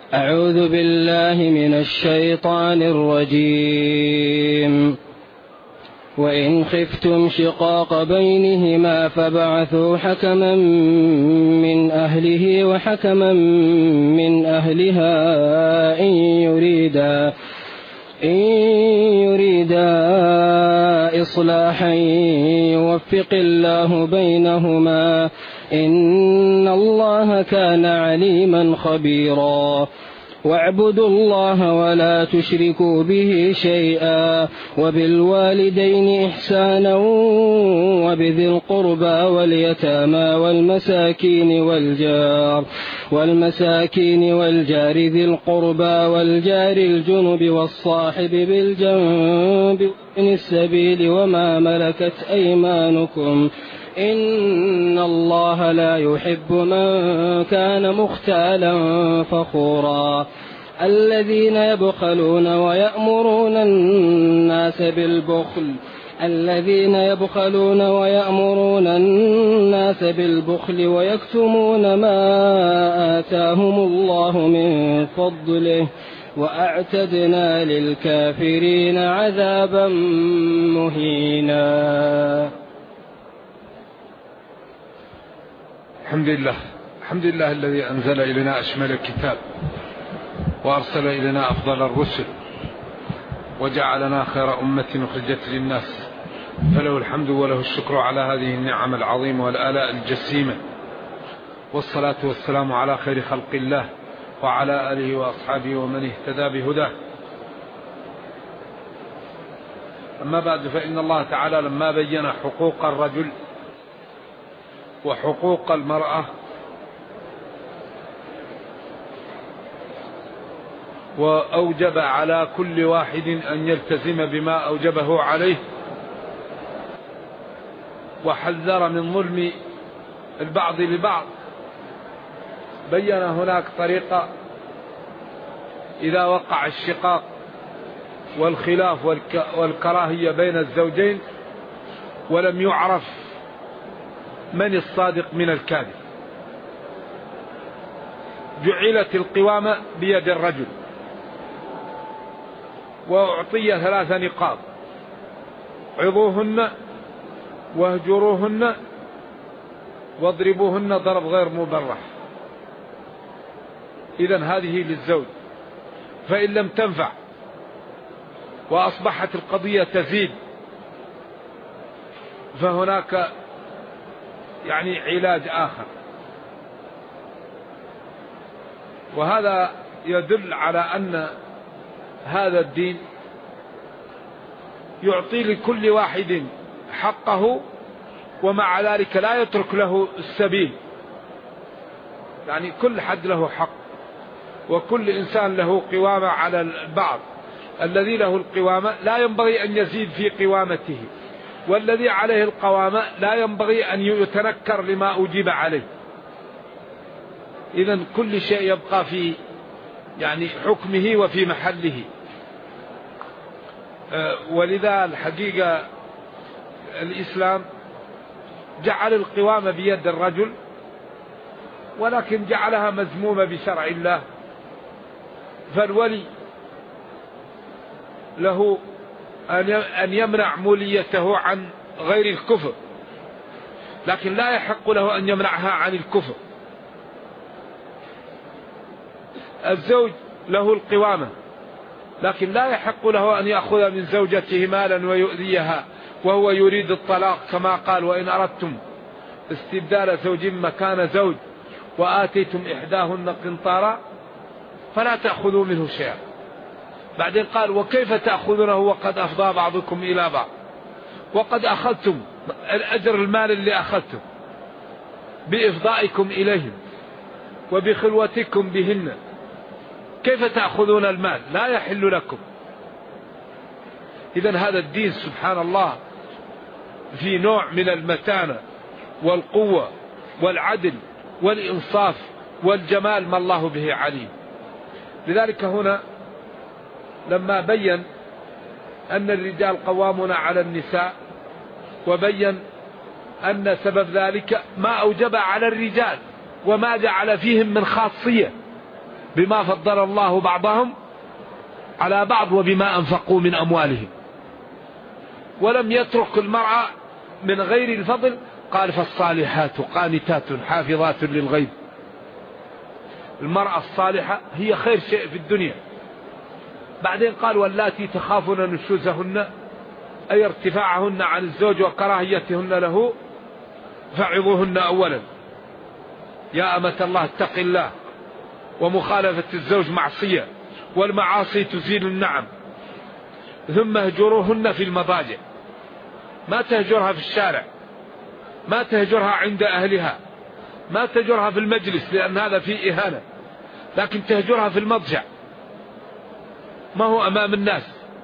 أعوذ بالله من الشيطان الرجيم. وإن خفتم شقاق بينهما فابعثوا حكما من أهله وحكما من أهلها إن يريدا إصلاحا يوفق الله بينهما إن الله كان عليما خبيرا. واعبدوا الله ولا تشركوا به شيئا وبالوالدين إحسانا وبذي القربى واليتامى والمساكين والجار ذي القربى والجار الجنب والصاحب بالجنب وابن السبيل وما ملكت أيمانكم إن الله لا يحب من كان مختالا فخورا. الذين يبخلون ويأمرون الناس بالبخل ويكتمون ما آتاهم الله من فضله وأعتدنا للكافرين عذابا مهينا. الحمد لله الذي أنزل إلينا أشمل الكتاب وأرسل إلينا أفضل الرسل وجعلنا خير أمة أخرجت للناس، فله الحمد وله الشكر على هذه النعم العظيمة والآلاء الجسيمة، والصلاة والسلام على خير خلق الله وعلى آله وأصحابه ومن اهتدى بهداه. أما بعد، فإن الله تعالى لما بين حقوق الرجل وحقوق المرأة وأوجب على كل واحد أن يلتزم بما أوجبه عليه، وحذر من ظلم البعض لبعض، بين هناك طريقة إذا وقع الشقاق والخلاف والكراهية بين الزوجين ولم يعرف من الصادق من الكاذب، جعلت القوامة بيد الرجل، وأعطي 3 نقاط: عظوهن واهجروهن واضربوهن ضرب غير مبرح. إذن هذه للزوج، فإن لم تنفع وأصبحت القضية تزيد فهناك علاج آخر، وهذا يدل على أن هذا الدين يعطي لكل واحد حقه، ومع ذلك لا يترك له السبيل، كل حد له حق، وكل إنسان له قوامة على البعض. الذي له القوامة لا ينبغي أن يزيد في قوامته، والذي عليه القوامة لا ينبغي أن يتنكر لما أوجب عليه. إذن كل شيء يبقى في حكمه وفي محله. ولذا الحقيقة الإسلام جعل القوامة بيد الرجل، ولكن جعلها مذمومة بشرع الله. فالولي له أن يمنع موليته عن غير الكفر، لكن لا يحق له أن يمنعها عن الكفر. الزوج له القوامة، لكن لا يحق له أن يأخذ من زوجته مالا ويؤذيها وهو يريد الطلاق، كما قال: وإن أردتم استبدال زوج مكان زوج وآتيتم إحداهن قنطارا فلا تأخذوا منه شيئا. بعدين قال: وكيف تأخذونه وقد أفضى بعضكم إلى بعض وقد أخذتم الأجر المال اللي أخذتم بإفضائكم إليهم وبخلوتكم بهن، كيف تأخذون المال؟ لا يحل لكم. إذن هذا الدين سبحان الله في نوع من المتانة والقوة والعدل والإنصاف والجمال ما الله به عليم. لذلك هنا لما بين أن الرجال قوامون على النساء، وبين أن سبب ذلك ما أوجب على الرجال وما جعل فيهم من خاصية، بما فضل الله بعضهم على بعض وبما أنفقوا من أموالهم. ولم يترك المرأة من غير الفضل، قال فالصالحات قانتات حافظات للغيب. المرأة الصالحة هي خير شيء في الدنيا. بعدين قال واللاتي تخافون نشوزهن أي ارتفاعهن عن الزوج وكراهيتهن له فعظوهن أولا. يا أمة الله اتق الله، ومخالفة الزوج معصية، والمعاصي تزيل النعم. ثم اهجروهن في المضاجع، ما تهجرها في الشارع، ما تهجرها عند أهلها، ما تهجرها في المجلس لأن هذا فيه إهانة، لكن تهجرها في المضجع، ما هو أمام الناس.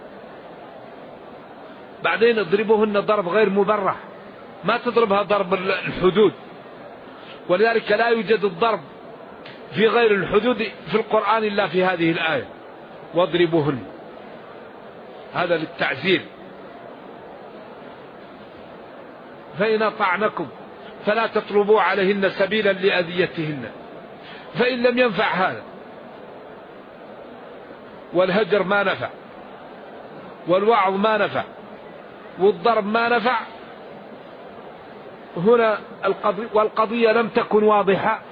بعدين اضربوهن ضرب غير مبرح، ما تضربها ضرب الحدود، ولذلك لا يوجد الضرب في غير الحدود في القرآن إلا في هذه الآية، واضربوهن، هذا للتعزير. فإن أطعنكم فلا تطلبوا عليهن سبيلا لأذيتهن. فإن لم ينفع هذا، والهجر ما نفع، والوعظ ما نفع، والضرب ما نفع، هنا والقضية لم تكن واضحة،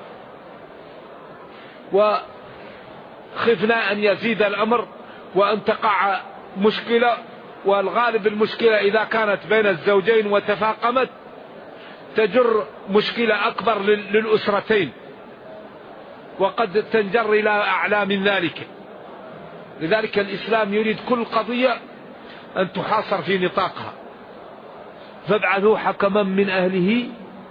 وخفنا أن يزيد الأمر وأن تقع مشكلة. والغالب المشكلة إذا كانت بين الزوجين وتفاقمت تجر مشكلة أكبر للأسرتين، وقد تنجر إلى أعلى من ذلك. لذلك الإسلام يريد كل قضية أن تحاصر في نطاقها. فابعثوا حكما من أهله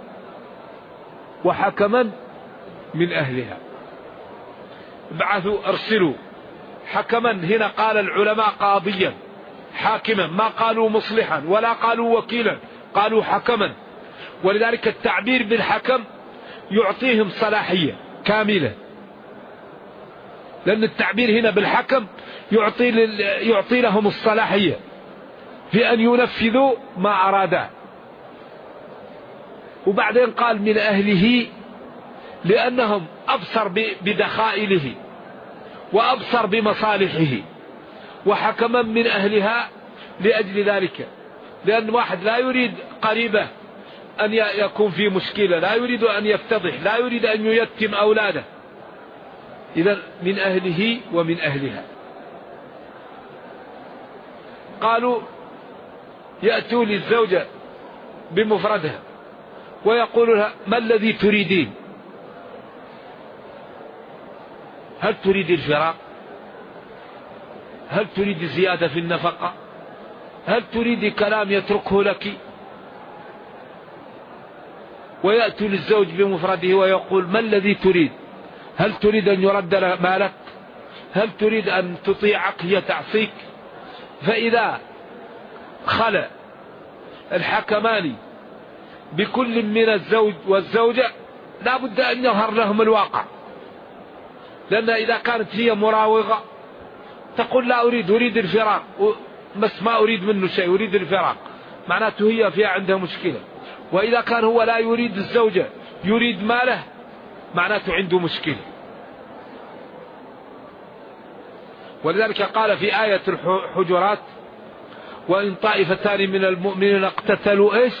وحكما من أهلها. ابعثوا ارسلوا حكما، هنا قال العلماء قاضيا حاكما، ما قالوا مصلحا ولا قالوا وكيلا، قالوا حكما. ولذلك التعبير بالحكم يعطيهم صلاحية كاملة، لأن التعبير هنا بالحكم يعطي لهم الصلاحية في أن ينفذوا ما أرادا. وبعدين قال من أهله لأنهم أبصر بدخائله وأبصر بمصالحه، وحكما من أهلها لأجل ذلك، لأن واحد لا يريد قريبه أن يكون في مشكلة، لا يريد أن يفتضح، لا يريد أن ييتم أولاده. إذن من أهله ومن أهلها. قالوا يأتوا للزوجة بمفردها ويقول لها ما الذي تريدين؟ هل تريد الفراق؟ هل تريد زيادة في النفقة؟ هل تريد كلام يتركه لك؟ ويأتي للزوج بمفرده ويقول ما الذي تريد؟ هل تريد أن يرد مالك؟ هل تريد أن تطيعك هي تعصيك؟ فإذا خلى الحكمان بكل من الزوج والزوجة لا بد أن يظهر لهم الواقع، لأن إذا كانت هي مراوغة تقول لا أريد الفراق، بس ما أريد منه شيء، أريد الفراق، معناته هي فيها عندها مشكلة. وإذا كان هو لا يريد الزوجة يريد ماله، معناته عنده مشكلة. ولذلك قال في آية الحجرات وإن طائفتان من المؤمنين اقتتلوا إيش؟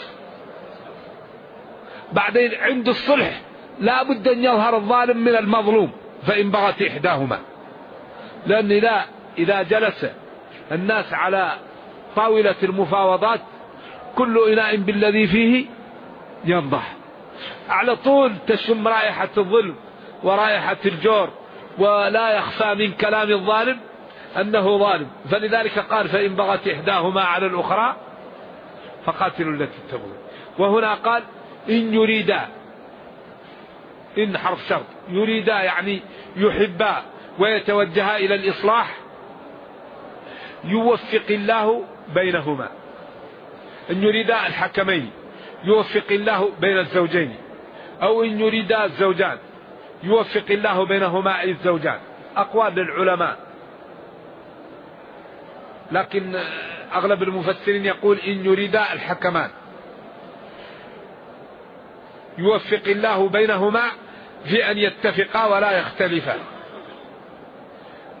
بعدين عند الصلح لا بد أن يظهر الظالم من المظلوم فإن بغت إحداهما، لأن إذا جلس الناس على طاولة المفاوضات كل إناء بالذي فيه ينضح، على طول تشم رائحة الظلم ورائحة الجور، ولا يخفى من كلام الظالم أنه ظالم. فلذلك قال فإن بغت إحداهما على الأخرى فقاتلوا التي تبغي. وهنا قال إن يريدا، إن حرف شرط، يريدا يعني يحبا ويتوجها إلى الإصلاح يوفق الله بينهما. إن يريدا الحكمين يوفق الله بين الزوجين، أو إن يريدا الزوجان يوفق الله بينهما أي الزوجان. أقوال للعلماء، لكن أغلب المفسرين يقول إن يريدا الحكمان يوفق الله بينهما في أن يتفقا ولا يختلفا.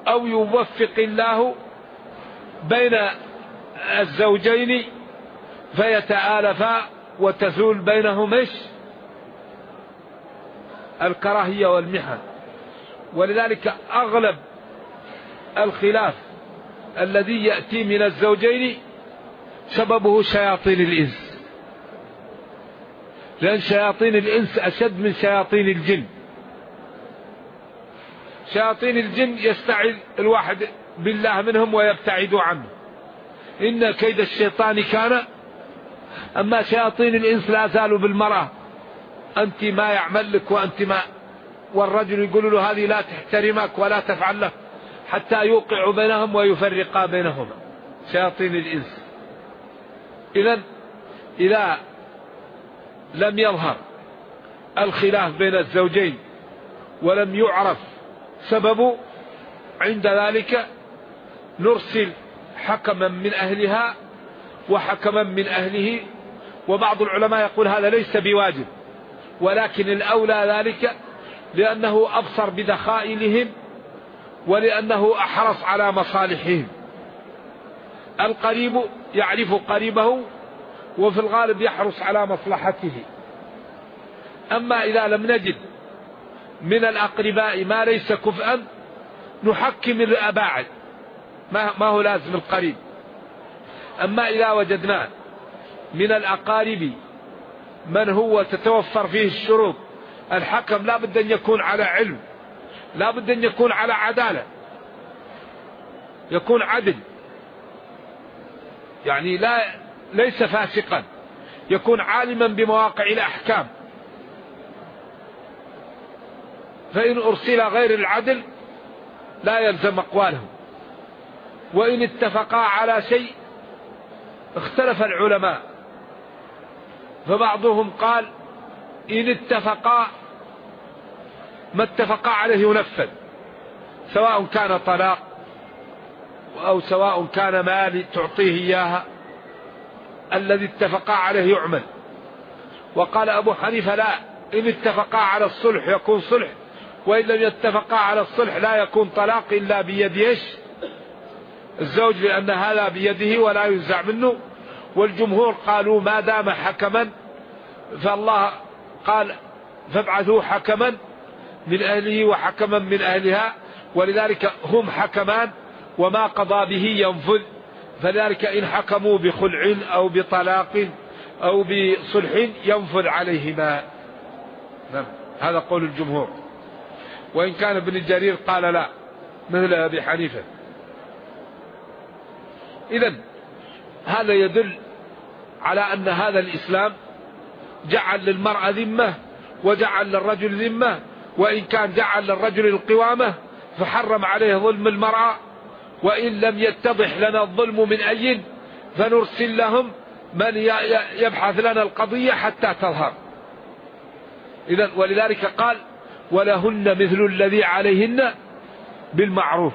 أو يوفق الله بين الزوجين فيتآلفا وتزول بينهم الكراهية والمحن. ولذلك أغلب الخلاف الذي يأتي من الزوجين سببه شياطين الإنس، لأن شياطين الإنس أشد من شياطين الجن. شياطين الجن يستعذ الواحد بالله منهم ويبتعد عنه، إن كيد الشيطان كان. أما شياطين الإنس لا زالوا بالمرأة، أنت ما يعمل لك وأنت ما، والرجل يقول له هذه لا تحترمك ولا تفعل له، حتى يوقع بينهم ويفرقا بينهما شياطين الإنس. إذا لم يظهر الخلاف بين الزوجين ولم يعرف سببه، عند ذلك نرسل حكما من أهلها وحكما من أهله. وبعض العلماء يقول هذا ليس بواجب، ولكن الأولى ذلك لأنه أبصر بدخائلهم ولأنه أحرص على مصالحهم. القريب يعرف قريبه وفي الغالب يحرص على مصلحته. أما إذا لم نجد من الأقرباء ما ليس كفءا نحكم الأباعد، ما هو لازم القريب. أما إذا وجدنا من الأقارب من هو تتوفر فيه الشروط، الحكم لا بد أن يكون على علم، لا بد أن يكون على عدالة، يكون عدل، يعني ليس فاسقا، يكون عالما بمواقع الأحكام. فإن أرسل غير العدل لا يلزم أقواله. وإن اتفقا على شيء اختلف العلماء، فبعضهم قال إن اتفقا ما اتفقا عليه ينفذ، سواء كان طلاق أو سواء كان مال تعطيه إياها، الذي اتفقا عليه يعمل. وقال أبو حنيفة لا، إن اتفقا على الصلح يكون صلح، وإن لم يتفقا على الصلح لا يكون طلاق إلا بيد الزوج، لأن هذا بيده ولا ينزع منه. والجمهور قالوا ما دام حكما، فالله قال فابعثوا حكما من أهله وحكما من أهلها، ولذلك هم حكمان وما قضى به ينفذ. فذلك إن حكموا بخلع أو بطلاق أو بصلح ينفذ عليهما. هذا قول الجمهور، وإن كان ابن جرير قال لا مثل أبي حنيفة. إذن هذا يدل على أن هذا الإسلام جعل للمرأة ذمة وجعل للرجل ذمة، وإن كان جعل للرجل القوامة فحرم عليه ظلم المرأة. وإن لم يتضح لنا الظلم من أي فنرسل لهم من يبحث لنا القضية حتى تظهر. إذن ولذلك قال ولهن مثل الذي عليهن بالمعروف.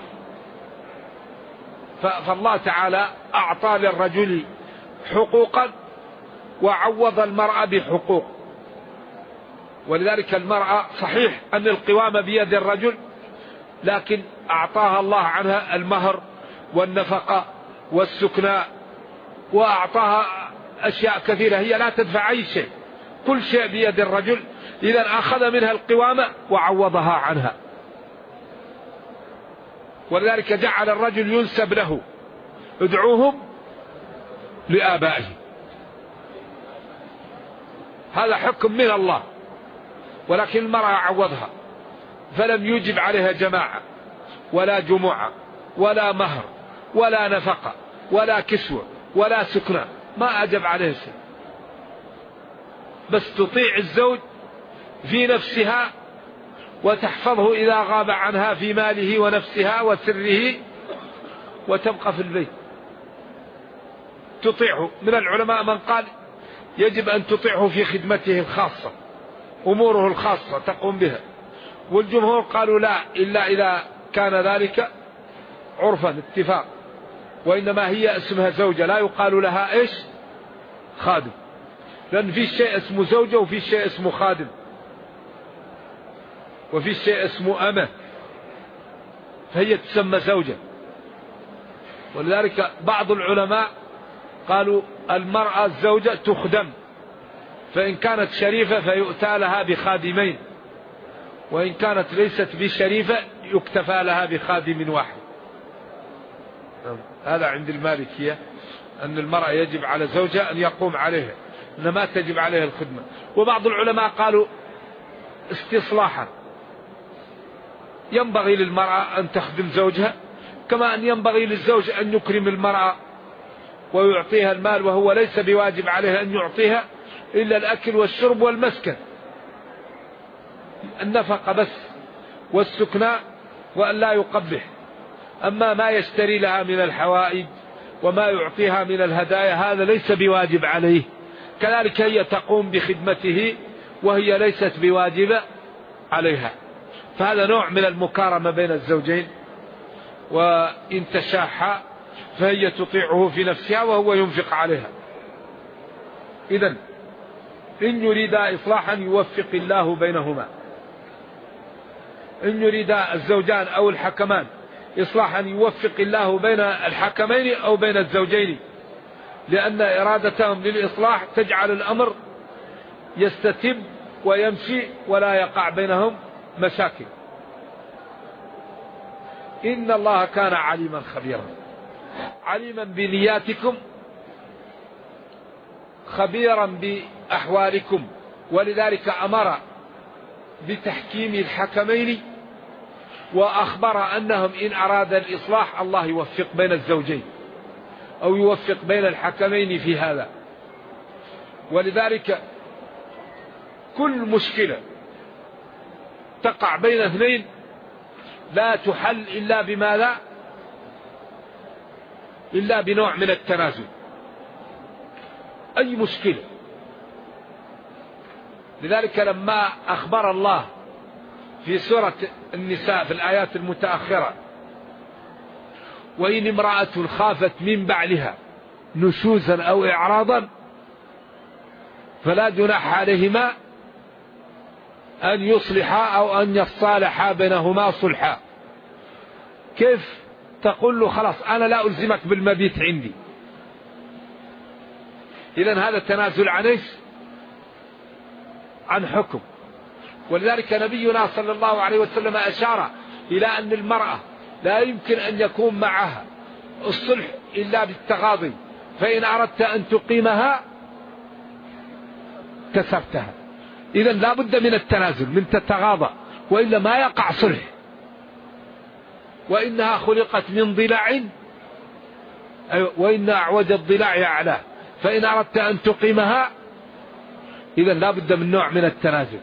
فالله تعالى أعطى للرجل حقوقا وعوض المرأة بحقوق. ولذلك المرأة صحيح أن القوامة بيد الرجل، لكن أعطاها الله عنها المهر والنفقة والسكناء، وأعطاها أشياء كثيرة هي لا تدفع أي شيء، كل شيء بيد الرجل. إذا أخذ منها القوامة وعوضها عنها. ولذلك جعل الرجل ينسب له ادعوهم لآبائهم، هذا حكم من الله. ولكن المرأة عوضها، فلم يجب عليها جماعة ولا جمعة ولا مهر ولا نفقة ولا كسوة ولا سكنى، ما أجب عليه شيء، بس تطيع الزوج في نفسها وتحفظه إذا غاب عنها في ماله ونفسها وسره، وتبقى في البيت تطيعه. من العلماء من قال يجب أن تطيعه في خدمته الخاصة، أموره الخاصة تقوم بها. والجمهور قالوا لا، إلا إذا كان ذلك عرفا اتفاق، وإنما هي اسمها زوجة، لا يقال لها إيش خادم، لأن في شيء اسمه زوجة وفي شيء اسمه خادم وفي شيء اسمه أمة. فهي تسمى زوجة. ولذلك بعض العلماء قالوا المرأة الزوجة تخدم، فإن كانت شريفة فيؤتى لها بخادمين، وإن كانت ليست بشريفة يكتفى لها بخادم واحد. هذا عند المالكية، أن المرأة يجب على زوجها أن يقوم عليها، إنما تجب عليها الخدمة. وبعض العلماء قالوا استصلاحا، ينبغي للمرأة أن تخدم زوجها كما أن ينبغي للزوج أن يكرم المرأة ويعطيها المال، وهو ليس بواجب عليه أن يعطيها إلا الأكل والشرب والمسكن، النفقة بس والسكناء، وأن لا يقبح. أما ما يشتري لها من الحوائج وما يعطيها من الهدايا هذا ليس بواجب عليه. كذلك هي تقوم بخدمته وهي ليست بواجبة عليها. فهذا نوع من المكارمة بين الزوجين. وإن تشاحا فهي تطيعه في نفسها وهو ينفق عليها. إذن إن يريدا إصلاحا يوفق الله بينهما. إن يريدا الزوجان أو الحكمان إصلاحا يوفق الله بين الحكمين أو بين الزوجين، لأن إرادتهم للإصلاح تجعل الأمر يستتب ويمشي ولا يقع بينهم مشاكل. إن الله كان عليما خبيرا، عليما بنياتكم خبيرا بأحوالكم. ولذلك أمر بتحكيم الحكمين، وأخبر أنهم إن أراد الإصلاح الله يوفق بين الزوجين أو يوفق بين الحكمين في هذا. ولذلك كل مشكلة تقع بين اثنين لا تحل إلا بماذا؟ إلا بنوع من التنازل. أي مشكلة. لذلك لما أخبر الله في سورة النساء في الآيات المتأخرة وإن امرأة خافت من بعلها نشوزا أو إعراضا فلا جناح عليهما أن يصلحا أو أن يصالحا بينهما صلحا. كيف تقول له خلاص أنا لا ألزمك بالمبيت عندي؟ إذن هذا تنازل عن حكم. ولذلك نبينا صلى الله عليه وسلم أشار إلى أن المرأة لا يمكن أن يكون معها الصلح إلا بالتغاضي، فإن أردت أن تقيمها كسرتها. إذن لا بد من التنازل، من تتغاضى، وإلا ما يقع صلح. وإنها خلقت من ضلع وإن أعوج الضلع أعلاه، فإن أردت أن تقيمها إذن لا بد من نوع من التنازل.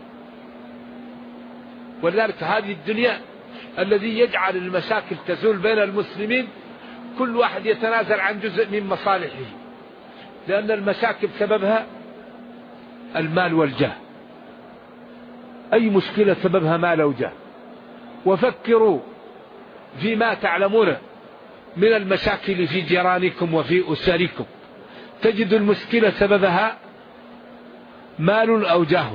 ولذلك هذه الدنيا الذي يجعل المشاكل تزول بين المسلمين كل واحد يتنازل عن جزء من مصالحه، لأن المشاكل سببها المال والجاه. أي مشكلة سببها مال وجاه. وفكروا فيما تعلمون من المشاكل في جيرانكم وفي أسركم، تجد المشكلة سببها مال أو جاه.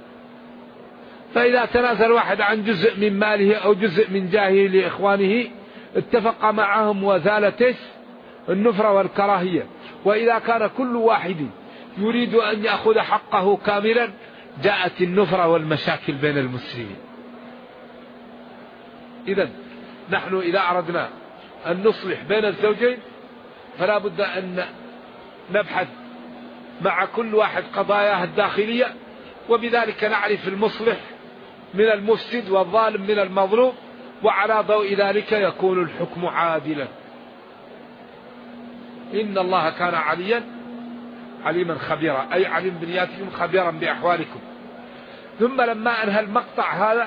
فإذا تنازل واحد عن جزء من ماله أو جزء من جاهه لإخوانه اتفق معهم وزالت النفرة والكراهية. وإذا كان كل واحد يريد أن يأخذ حقه كاملا جاءت النفرة والمشاكل بين المسلمين. إذن نحن إذا أردنا أن نصلح بين الزوجين فلا بد أن نبحث مع كل واحد قضاياه الداخلية، وبذلك نعرف المصلح من المفسد والظالم من المظلوم، وعلى ضوء ذلك يكون الحكم عادلا. إن الله كان عليما خبيرا، أي عليم بنياتكم خبيرا بأحوالكم. ثم لما أنهى المقطع هذا،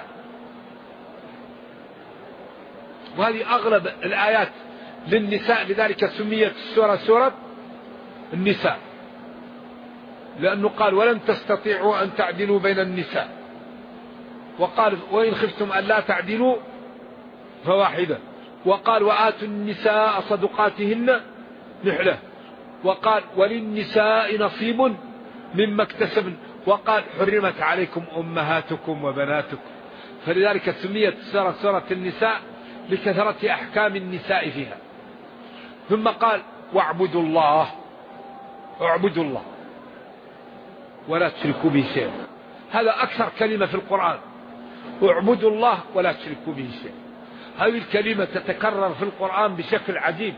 وهذه أغلب الآيات للنساء، لذلك سميت السورة سورة النساء، لأنه قال ولن تستطيعوا أن تعدلوا بين النساء، وقال وإن خفتم أن لا تعدلوا فواحدة، وقال وآتوا النساء صدقاتهن نحلة، وقال وللنساء نصيب مما اكتسبن، وقال حرمت عليكم أمهاتكم وبناتكم. فلذلك سميت سورة النساء لكثرة أحكام النساء فيها. ثم قال واعبدوا الله، اعبدوا الله ولا تشركوا به شيئا. هذا أكثر كلمة في القرآن، اعبدوا الله ولا تشركوا به شيئا. هذه الكلمة تتكرر في القرآن بشكل عجيب،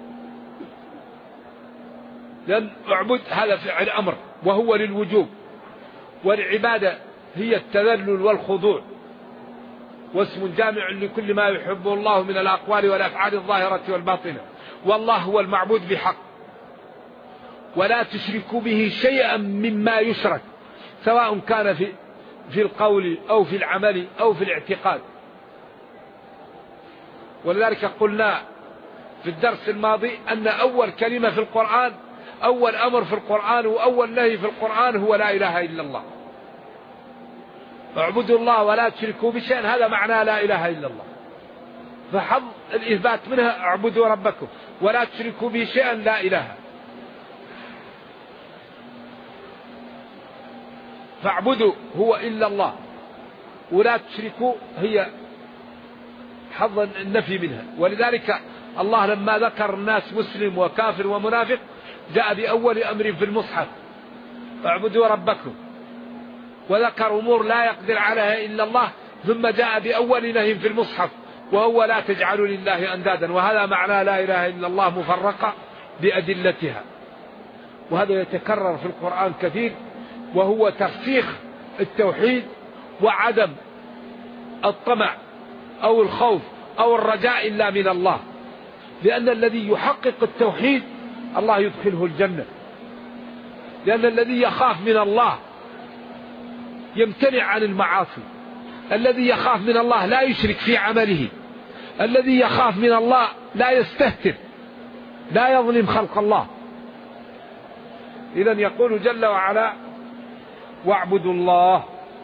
لأن اعبد هذا فعل أمر وهو للوجوب، والعبادة هي التذلل والخضوع، واسم جامع لكل ما يحبه الله من الأقوال والأفعال الظاهرة والباطنة. والله هو المعبود بحق، ولا تشركوا به شيئا مما يشرك، سواء كان في القول أو في العمل أو في الاعتقاد. ولذلك قلنا في الدرس الماضي أن أول كلمة في القرآن، أول أمر في القرآن وأول نهي في القرآن هو لا إله إلا الله. اعبدوا الله ولا تشركوا بشيء، هذا معنى لا إله إلا الله. فحظ الإثبات منها اعبدوا ربكم ولا تشركوا به شيئا، لا إله. فاعبدوا هو إلا الله، ولا تشركوا هي حظ النفي منها. ولذلك الله لما ذكر الناس مسلم وكافر ومنافق جاء بأول أمر في المصحف اعبدوا ربكم، وذكر أمور لا يقدر عليها إلا الله، ثم جاء بأول نهي في المصحف وهو لا تجعلوا لله أندادا. وهذا معنى لا إله إلا الله مفرقة بأدلتها، وهذا يتكرر في القرآن كثير، وهو ترسيخ التوحيد وعدم الطمع أو الخوف أو الرجاء إلا من الله. لأن الذي يحقق التوحيد الله يدخله الجنة، لأن الذي يخاف من الله يمتنع عن المعاصي، الذي يخاف من الله لا يشرك في عمله، الذي يخاف من الله لا يستهتر، لا يظلم خلق الله. إذن يقول جل وعلا واعبدوا الله،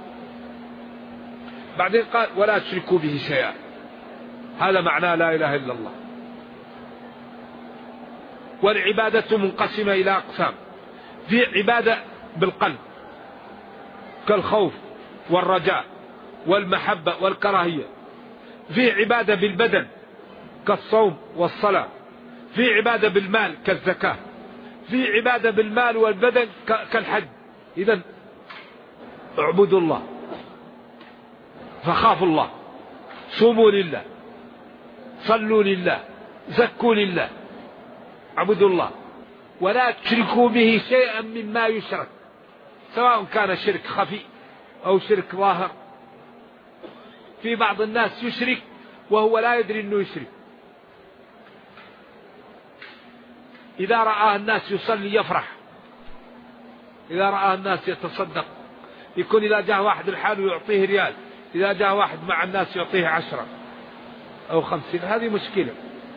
بعدين قال ولا تشركوا به شيئا. هذا معنى لا إله إلا الله. والعبادة منقسمة إلى أقسام، في عبادة بالقلب كالخوف والرجاء والمحبة والكراهية، في عبادة بالبدن كالصوم والصلاة، في عبادة بالمال كالزكاة، في عبادة بالمال والبدن كالحج. إذن اعبدوا الله، فخافوا الله، صوموا لله، صلوا لله، زكوا لله، اعبدوا الله ولا تشركوا به شيئا مما يشرك، سواء كان شرك خفي أو شرك ظاهر. في بعض الناس يشرك وهو لا يدري أنه يشرك، إذا رأى الناس يصلي يفرح، إذا رأى الناس يتصدق يكون، إذا جاء واحد الحال يعطيه ريال، إذا جاء واحد مع الناس يعطيه 10 أو 50. هذه مشكلة.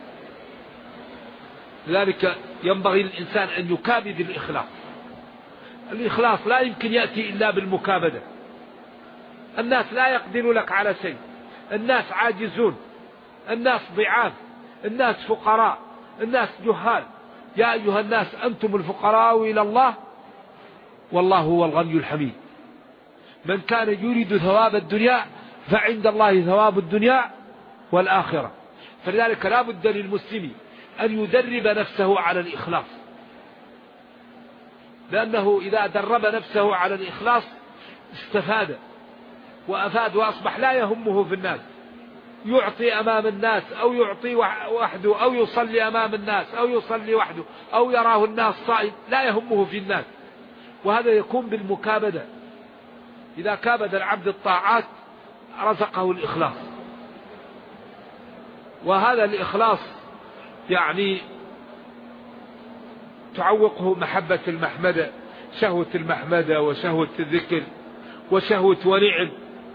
لذلك ينبغي للإنسان أن يكابد الإخلاص. الإخلاص لا يمكن يأتي إلا بالمكابدة. الناس لا يقدر لك على شيء، الناس عاجزون، الناس ضعاف، الناس فقراء، الناس جهال. يا أيها الناس أنتم الفقراء إلى الله والله هو الغني الحميد. من كان يريد ثواب الدنيا فعند الله ثواب الدنيا والآخرة. فلذلك لا بد للمسلم أن يدرب نفسه على الإخلاص، لأنه إذا درب نفسه على الإخلاص استفاد وأفاد، وأصبح لا يهمه في الناس، يعطي أمام الناس أو يعطي وحده أو يصلي أمام الناس أو يصلي وحده أو يراه الناس صائم، لا يهمه في الناس. وهذا يكون بالمكابدة. إذا كابد العبد الطاعات رزقه الإخلاص. وهذا الإخلاص يعني تعوقه محبة المحمدة، شهوة المحمدة وشهوة الذكر وشهوة ونعم.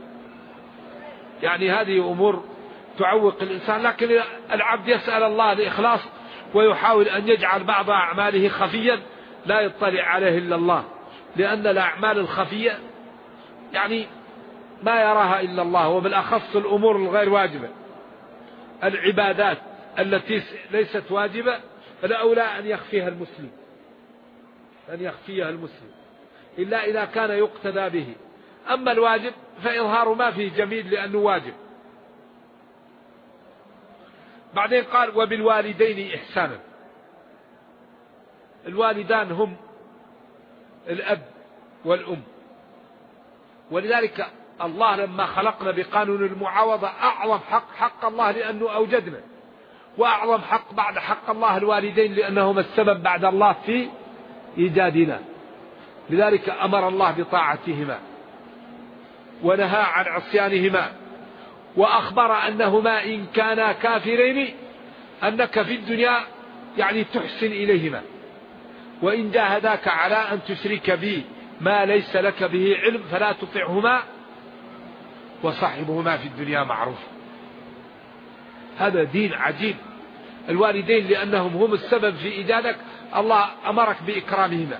يعني هذه أمور تعوق الإنسان. لكن العبد يسأل الله الإخلاص ويحاول أن يجعل بعض أعماله خفيا لا يطلع عليه إلا الله، لأن الأعمال الخفية يعني ما يراها إلا الله، وبالأخص الأمور الغير واجبة. العبادات التي ليست واجبة فالأولى أن يخفيها المسلم، أن يخفيها المسلم إلا إذا كان يقتدى به. أما الواجب فإظهار ما فيه جميل لأنه واجب. بعدين قال وبالوالدين إحسانا. الوالدان هم الأب والأم، ولذلك الله لما خلقنا بقانون المعاوضة أعظم حق الله لأنه أوجدنا، وأعظم حق بعد حق الله الوالدين لأنهما السبب بعد الله في إيجادنا. لذلك أمر الله بطاعتهما ونهى عن عصيانهما، وأخبر أنهما إن كانا كافرين أنك في الدنيا يعني تحسن إليهما، وإن جاهداك على أن تشرك بي ما ليس لك به علم فلا تطعهما وصاحبهما في الدنيا معروف. هذا دين عجيب. الوالدين لأنهم هم السبب في إيجادك، الله أمرك بإكرامهما،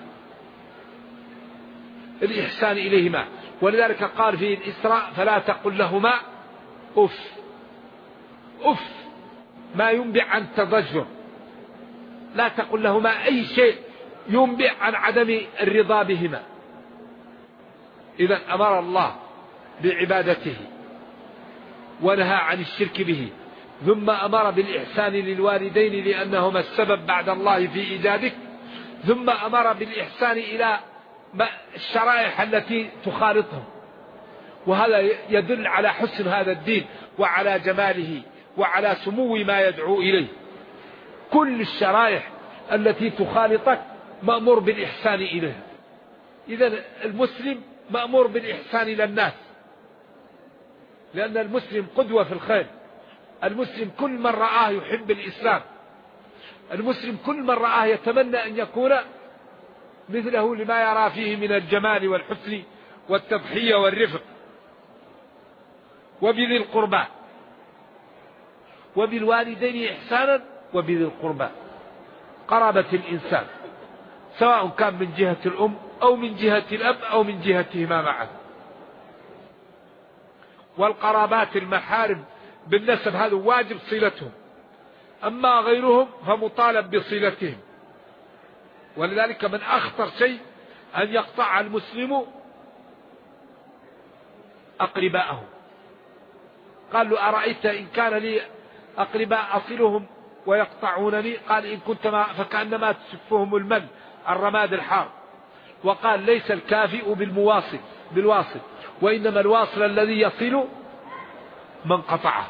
الإحسان إليهما. ولذلك قال في الإسراء فلا تقل لهما أف. أف ما ينبع عن تضجر، لا تقل لهما أي شيء ينبع عن عدم الرضا بهما. إذا أمر الله بعبادته ونهى عن الشرك به، ثم أمر بالإحسان للوالدين لأنهما السبب بعد الله في إيجادك، ثم أمر بالإحسان إلى الشرائح التي تخالطهم. وهذا يدل على حسن هذا الدين وعلى جماله وعلى سمو ما يدعو إليه. كل الشرائح التي تخالطك مأمور بالإحسان إليها. إذن المسلم مأمور بالإحسان إلى الناس، لأن المسلم قدوة في الخير. المسلم كل من رآه يحب الإسلام، المسلم كل من رآه يتمنى أن يكون مثله لما يرى فيه من الجمال والحسن والتضحية والرفق. وبذي القربى، وبالوالدين إحسانا وبذي القربى، قرابة الإنسان سواء كان من جهة الأم أو من جهة الأب أو من جهتهما معا. والقرابات المحارم بالنسب هذا واجب صلتهم، أما غيرهم فمطالب بصلتهم. ولذلك من أخطر شيء أن يقطع المسلم أقرباءه. قال له أرأيت إن كان لي أقرباء أصلهم ويقطعونني؟ قال إن كنت فكأنما تسفهم المن الرماد الحار. وقال ليس الكافئ بالواصل، وإنما الواصل الذي يصل من قطعه.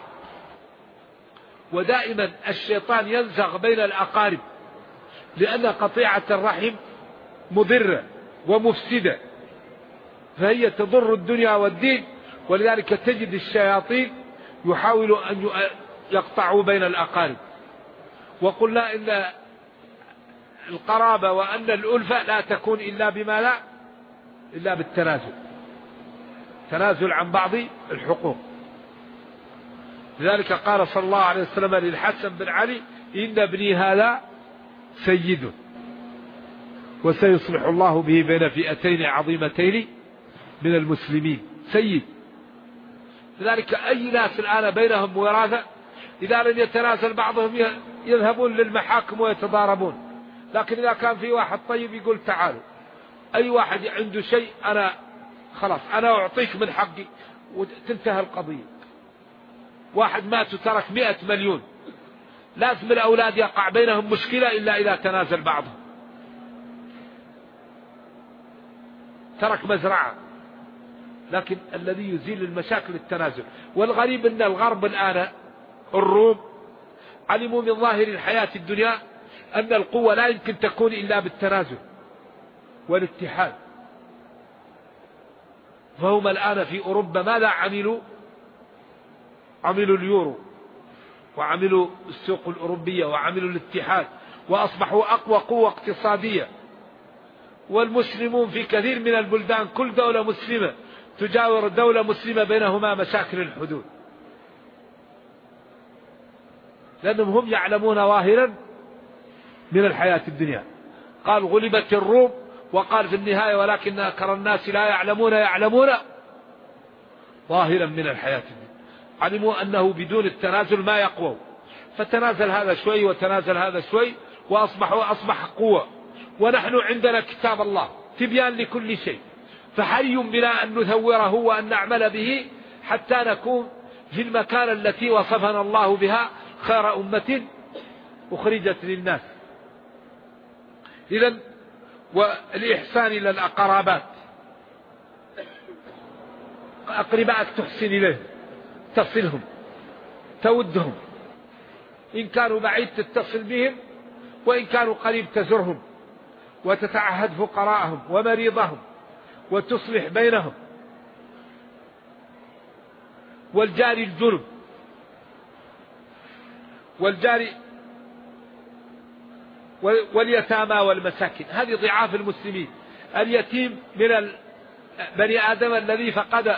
ودائما الشيطان ينزغ بين الأقارب، لأن قطيعة الرحم مضرة ومفسدة، فهي تضر الدنيا والدين. ولذلك تجد الشياطين يحاول أن يقطعوا بين الأقارب. وقلنا إن القرابة وأن الألفة لا تكون إلا بما لا إلا بالتنازل، تنازل عن بعض الحقوق. لذلك قال صلى الله عليه وسلم للحسن بن علي إن ابني هذا سيد وسيصلح الله به بين فئتين عظيمتين من المسلمين. سيد. لذلك أي ناس الآن بينهم وراثة إذا لم يتنازل بعضهم يذهبون للمحاكم ويتضاربون. لكن إذا كان في واحد طيب يقول تعالوا، أي واحد عنده شيء أنا خلاص أنا أعطيك من حقي وتنتهي القضية. واحد مات وترك 100 مليون، لازم الأولاد يقع بينهم مشكلة إلا إذا تنازل بعضهم. ترك مزرعة، لكن الذي يزيل المشاكل التنازل. والغريب أن الغرب الآن الروم علموا من ظاهر الحياة الدنيا أن القوة لا يمكن تكون إلا بالتنازل والاتحاد. فهم الآن في أوروبا ماذا عملوا؟ عملوا اليورو وعملوا السوق الأوروبية وعملوا الاتحاد وأصبحوا أقوى قوة اقتصادية. والمسلمون في كثير من البلدان كل دولة مسلمة تجاور دولة مسلمة بينهما مشاكل الحدود، لأنهم هم يعلمون ظاهرا من الحياة الدنيا. قال غلبت الروم، وقال في النهاية ولكن أكثر الناس لا يعلمون ظاهرا من الحياة الدنيا. علموا أنه بدون التنازل ما يقوى، فتنازل هذا شوي وتنازل هذا شوي وأصبح قوة. ونحن عندنا كتاب الله تبيان لكل شيء، فحري بنا أن نثوره وأن نعمل به حتى نكون في المكان التي وصفنا الله بها خير أمة أخرجت للناس. إذن والإحسان إلى الأقربات، أقربائك تحسن إليهم، تصلهم، تودهم، إن كانوا بعيد تتصل بهم، وإن كانوا قريب تزرهم، وتتعهد فقراءهم ومريضهم وتصلح بينهم. والجار الجنب، والجار واليتامى والمساكين، هذه ضعاف المسلمين. اليتيم من بني آدم الذي فقد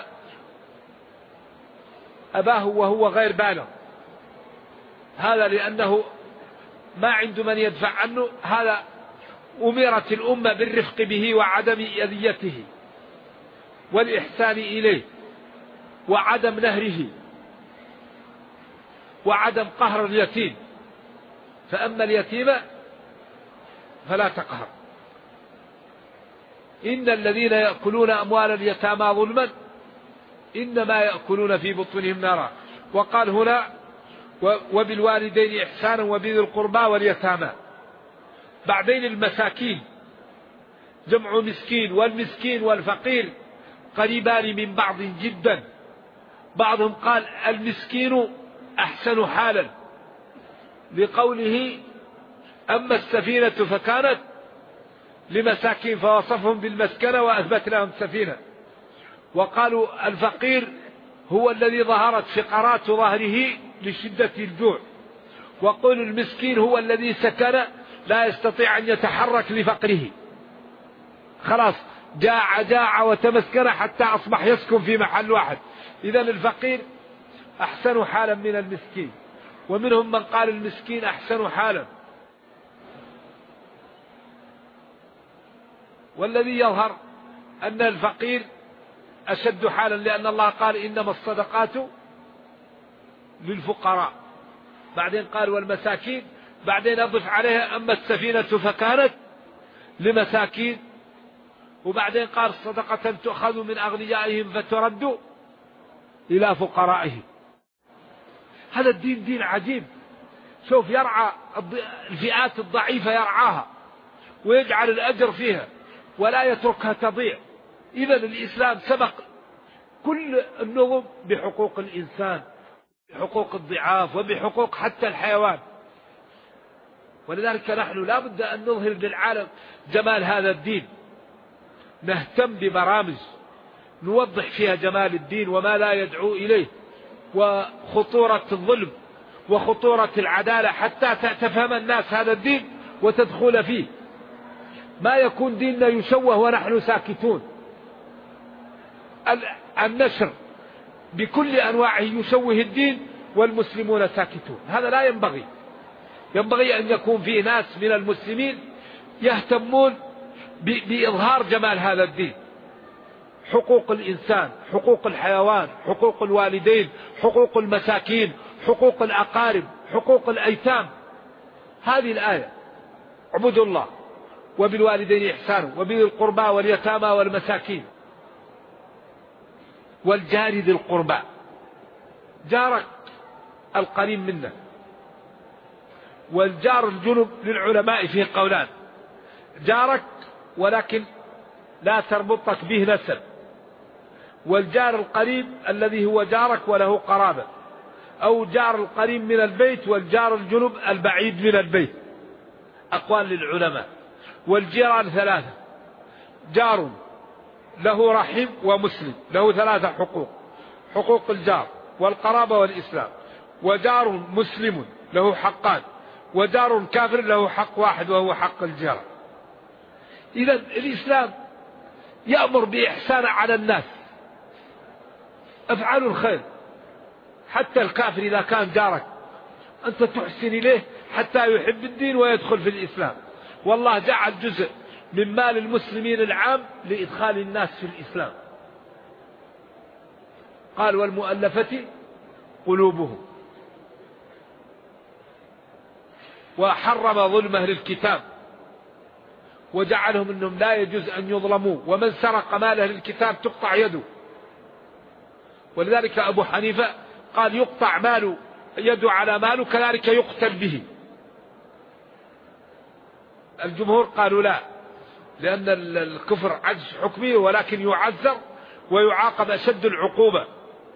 أباه وهو غير بالغ، هذا لأنه ما عنده من يدفع عنه، هذا أمرت الأمة بالرفق به وعدم أذيته والإحسان إليه وعدم نهره وعدم قهر اليتيم. فأما اليتيم فلا تقهر. إن الذين يأكلون أموال اليتامى ظلما إنما يأكلون في بطونهم نارا. وقال هنا وبالوالدين إحسانا وبذي القربى واليتامى. بعدين المساكين جمع مسكين، والمسكين والفقير قريبان من بعض جدا. بعضهم قال المسكين أحسن حالا لقوله أما السفينة فكانت لمساكين فوصفهم بالمسكنة وأثبت لهم سفينة. وقالوا الفقير هو الذي ظهرت فقرات ظهره لشدة الجوع. وقالوا المسكين هو الذي سكن لا يستطيع أن يتحرك لفقره، خلاص جاع وتمسكن حتى أصبح يسكن في محل واحد. إذن الفقير أحسن حالا من المسكين. ومنهم من قال المسكين أحسن حالا. والذي يظهر أن الفقير أشد حالا، لأن الله قال إنما الصدقات للفقراء، بعدين قال والمساكين، بعدين أضف عليها أما السفينة فكانت لمساكين، وبعدين قال صدقة تؤخذ من أغنيائهم فترد إلى فقرائهم. هذا الدين دين عجيب. شوف يرعى الفئات الضعيفة، يرعاها ويجعل الأجر فيها ولا يتركها تضيع. إذن الإسلام سبق كل النظم بحقوق الإنسان، بحقوق الضعاف، وبحقوق حتى الحيوان. ولذلك نحن لا بد أن نظهر للعالم جمال هذا الدين، نهتم ببرامج نوضح فيها جمال الدين وما لا يدعو إليه، وخطورة الظلم وخطورة العدالة، حتى تفهم الناس هذا الدين وتدخل فيه. ما يكون ديننا يشوه ونحن ساكتون. النشر بكل أنواعه يشوه الدين والمسلمون ساكتون، هذا لا ينبغي. ينبغي أن يكون في ناس من المسلمين يهتمون بإظهار جمال هذا الدين. حقوق الإنسان، حقوق الحيوان، حقوق الوالدين، حقوق المساكين، حقوق الأقارب، حقوق الأيتام. هذه الآية اعبدوا الله وبالوالدين إحسانا وبذي القربى واليتامى والمساكين والجار ذي القربى. جارك القريب منه. والجار الجنب للعلماء فيه قولان: جارك ولكن لا تربطك به نسب، والجار القريب الذي هو جارك وله قرابة، أو جار القريب من البيت والجار الجنب البعيد من البيت. أقوال للعلماء. والجيران ثلاثة: جار له رحم ومسلم، له ثلاثة حقوق: حقوق الجار والقرابة والإسلام، وجار مسلم له حقان، وجار كافر له حق واحد وهو حق الجار. إذا الإسلام يأمر بإحسان على الناس، افعلوا الخير، حتى الكافر إذا كان جارك أنت تحسن إليه حتى يحب الدين ويدخل في الإسلام. والله جعل جزء من مال المسلمين العام لإدخال الناس في الإسلام. قال والمؤلفة قلوبهم. وحرم ظلم أهل الكتاب وجعلهم أنهم لا يجوز أن يظلموا، ومن سرق مال أهل الكتاب تقطع يده. ولذلك أبو حنيفة قال يقطع مال يده على ماله كذلك يقتل به. الجمهور قالوا لا، لأن الكفر عجز حكمي ولكن يعذر ويعاقب أشد العقوبة.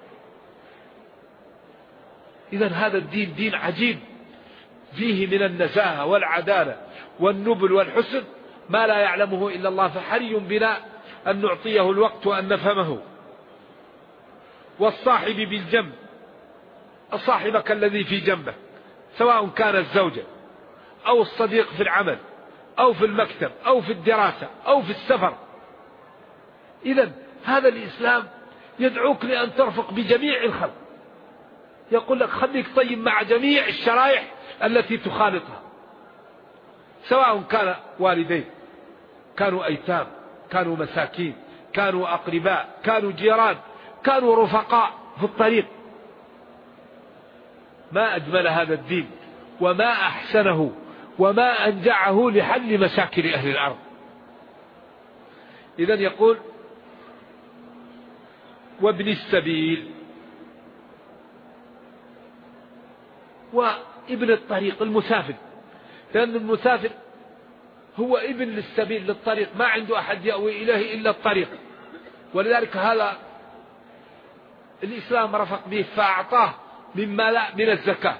إذن هذا الدين دين عجيب، فيه من النزاهة والعدالة والنبل والحسن ما لا يعلمه إلا الله، فحري بنا أن نعطيه الوقت وأن نفهمه. والصاحب بالجنب، صاحبك الذي في جنبك سواء كان الزوجة أو الصديق في العمل أو في المكتب أو في الدراسة أو في السفر. إذن هذا الإسلام يدعوك لأن ترفق بجميع الخلق، يقول لك خليك طيب مع جميع الشرائح التي تخالطها، سواء كان والدين، كانوا أيتام، كانوا مساكين، كانوا أقرباء، كانوا جيران، كانوا رفقاء في الطريق. ما أجمل هذا الدين وما أحسنه وما أنجعه لحل مشاكل أهل الأرض. إذن يقول وابن السبيل، وابن الطريق المسافر، لأن المسافر هو ابن للسبيل للطريق، ما عنده أحد يأوي إليه إلا الطريق. ولذلك هذا الإسلام رفق به فأعطاه من الزكاة،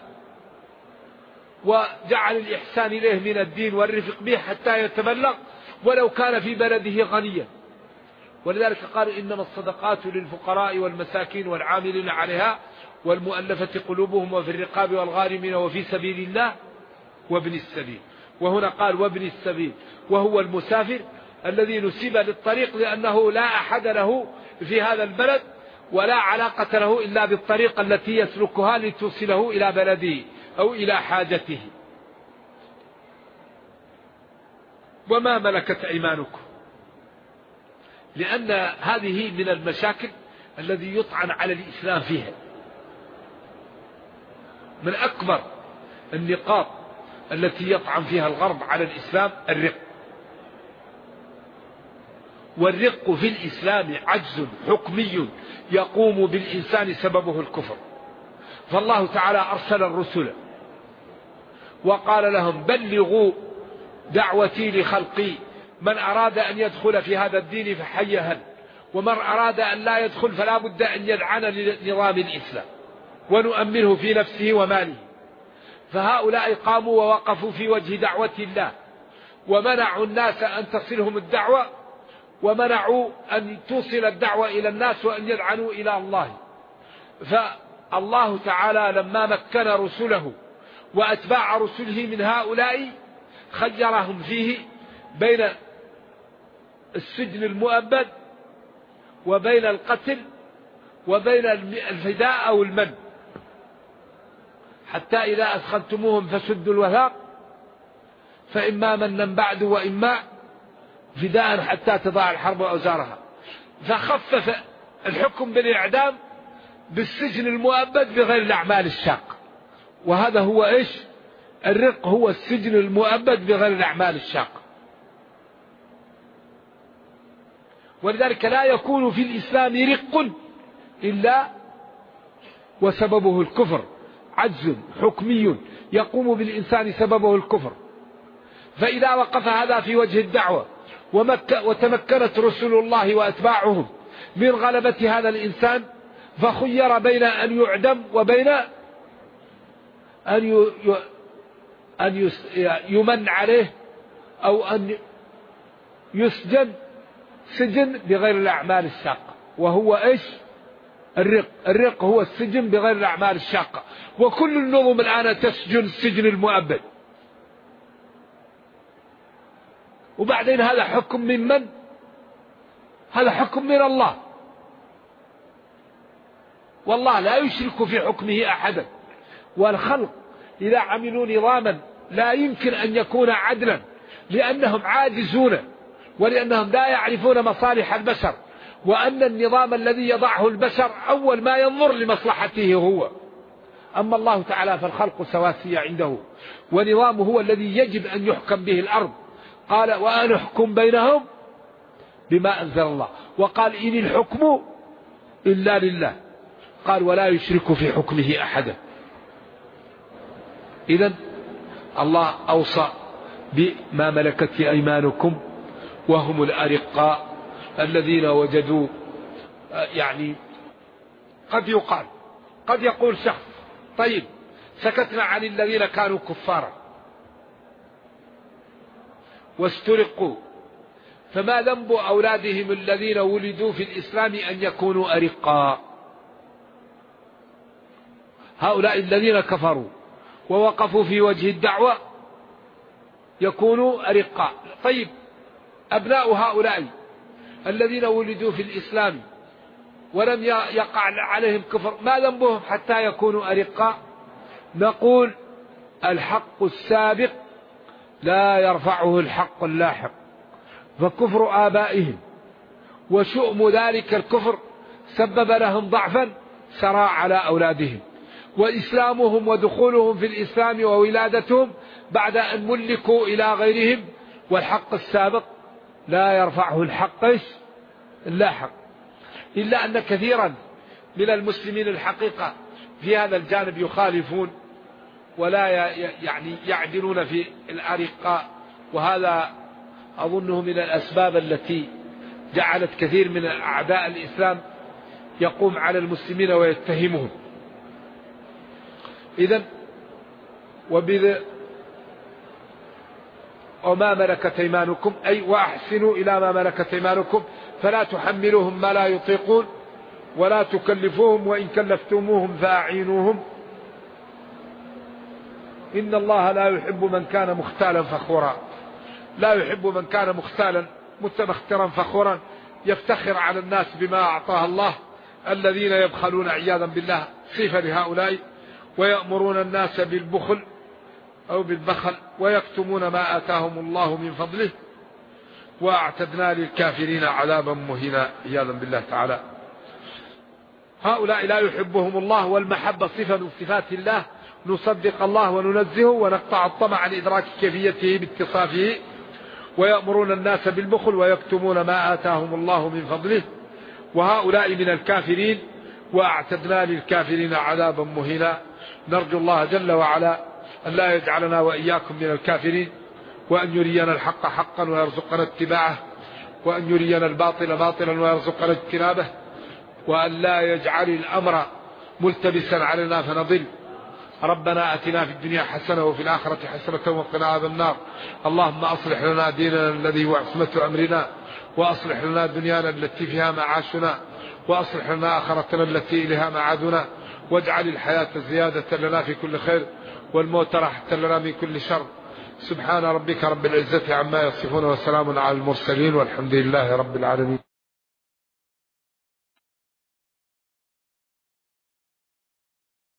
وجعل الإحسان إليه من الدين والرفق به حتى يتبلغ ولو كان في بلده غنيا. ولذلك قال إنما الصدقات للفقراء والمساكين والعاملين عليها والمؤلفة قلوبهم وفي الرقاب والغارمين وفي سبيل الله وابن السبيل. وهنا قال وابن السبيل، وهو المسافر الذي نسب للطريق لأنه لا أحد له في هذا البلد ولا علاقة له إلا بالطريق التي يسلكها لتوصله إلى بلده أو إلى حاجته. وما ملكت أيمانكم، لأن هذه من المشاكل الذي يطعن على الإسلام فيها. من أكبر النقاط التي يطعن فيها الغرب على الإسلام الرق، والرق في الإسلام عجز حكمي يقوم بالإنسان سببه الكفر. فالله تعالى أرسل الرسل وقال لهم بلغوا دعوتي لخلقي، من أراد أن يدخل في هذا الدين فحيهل، ومن أراد أن لا يدخل فلا بد أن يدعن لنظام الإسلام ونؤمنه في نفسه وماله. فهؤلاء قاموا ووقفوا في وجه دعوة الله، ومنعوا الناس أن تصلهم الدعوة، ومنعوا أن توصل الدعوة إلى الناس وأن يدعنوا إلى الله. فالله تعالى لما مكن رسله وأتباع رسله من هؤلاء خيرهم فيه بين السجن المؤبد وبين القتل وبين الفداء أو المن، حتى إذا أثخنتموهم فسدوا الوثاق فإما منا بعد وإما فداء حتى تضاع الحرب أوزارها. فخفف الحكم بالإعدام بالسجن المؤبد بغير الأعمال الشاقة. وهذا هو إيش؟ الرق هو السجن المؤبد بغير الأعمال الشاقة. ولذلك لا يكون في الإسلام رق إلا وسببه الكفر، عجز حكمي يقوم بالإنسان سببه الكفر. فإذا وقف هذا في وجه الدعوة وتمكنت رسل الله وأتباعهم من غلبة هذا الإنسان، فخير بين أن يعدم وبين أن يمن عليه أو أن يسجن سجن بغير الأعمال الشاقة. وهو إيش؟ الرق هو السجن بغير الأعمال الشاقة. وكل النظم الآن تسجن السجن المؤبد. وبعدين هذا حكم من؟ هذا حكم من الله، والله لا يشرك في حكمه أحدا. والخلق إذا عملوا نظاما لا يمكن أن يكون عدلا، لأنهم عاجزون ولأنهم لا يعرفون مصالح البشر، وأن النظام الذي يضعه البشر أول ما ينظر لمصلحته هو. أما الله تعالى فالخلق سواسية عنده، ونظامه هو الذي يجب أن يحكم به الأرض. قال وأن أحكم بينهم بما أنزل الله، وقال إن الحكم إلا لله، قال ولا يشرك في حكمه أحدا. إذن الله أوصى بما ملكت أيمانكم وهم الأرقاء الذين وجدوا، يعني قد يقول شخص طيب سكتنا عن الذين كانوا كفارا واسترقوا، فما ذنب أولادهم الذين ولدوا في الإسلام أن يكونوا أرقاء؟ هؤلاء الذين كفروا ووقفوا في وجه الدعوة يكونوا أرقاء. طيب أبناء هؤلاء الذين ولدوا في الإسلام ولم يقع عليهم كفر ما ذنبهم حتى يكونوا أرقاء؟ نقول الحق السابق لا يرفعه الحق اللاحق، فكفر آبائهم وشؤم ذلك الكفر سبب لهم ضعفا سرى على أولادهم، وإسلامهم ودخولهم في الإسلام وولادتهم بعد أن ملكوا إلى غيرهم، والحق السابق لا يرفعه الحق اللاحق. إلا أن كثيرا من المسلمين الحقيقة في هذا الجانب يخالفون ولا يعني يعدلون في الأرقاء، وهذا أظنه من الأسباب التي جعلت كثير من أعداء الإسلام يقوم على المسلمين ويتهمهم. إذن وما ملكت أيمانكم أي وأحسنوا إلى ما ملكت أيمانكم فلا تحملوهم ما لا يطيقون ولا تكلفوهم، وإن كلفتموهم فأعينوهم إن الله لا يحب من كان مختالا فخورا. لا يحب من كان مختالا متمخترا فخورا يفتخر على الناس بما أعطاه الله. الذين يبخلون عياذا بالله صفة لهؤلاء، ويأمرون الناس بالبخل أو بالبخل ويكتمون ما آتاهم الله من فضله وأعتدنا للكافرين عذابا مهينا عياذا بالله تعالى. هؤلاء لا يحبهم الله، والمحبة صفة من صفات الله، نصدق الله وننزهه ونقطع الطمع عن إدراك كيفيته باتصافه. ويأمرون الناس بالبخل ويكتمون ما آتاهم الله من فضله، وهؤلاء من الكافرين وأعتدنا للكافرين عذابا مهينا. نرجو الله جل وعلا أن لا يجعلنا وإياكم من الكافرين، وأن يرينا الحق حقا ويرزقنا اتباعه، وأن يرينا الباطل باطلا ويرزقنا اجتنابه، وأن لا يجعل الأمر ملتبسا علينا فنضل. ربنا أتنا في الدنيا حسنة وفي الآخرة حسنة وقنا عذاب النار. اللهم أصلح لنا ديننا الذي هو عصمة أمرنا، وأصلح لنا دنيانا التي فيها معاشنا، وأصلح لنا آخرتنا التي إليها معادنا، واجعل الحياة زيادة لنا في كل خير والموت راحة لنا من كل شر. سبحان ربك رب العزة عما يصفون وسلام على المرسلين والحمد لله رب العالمين.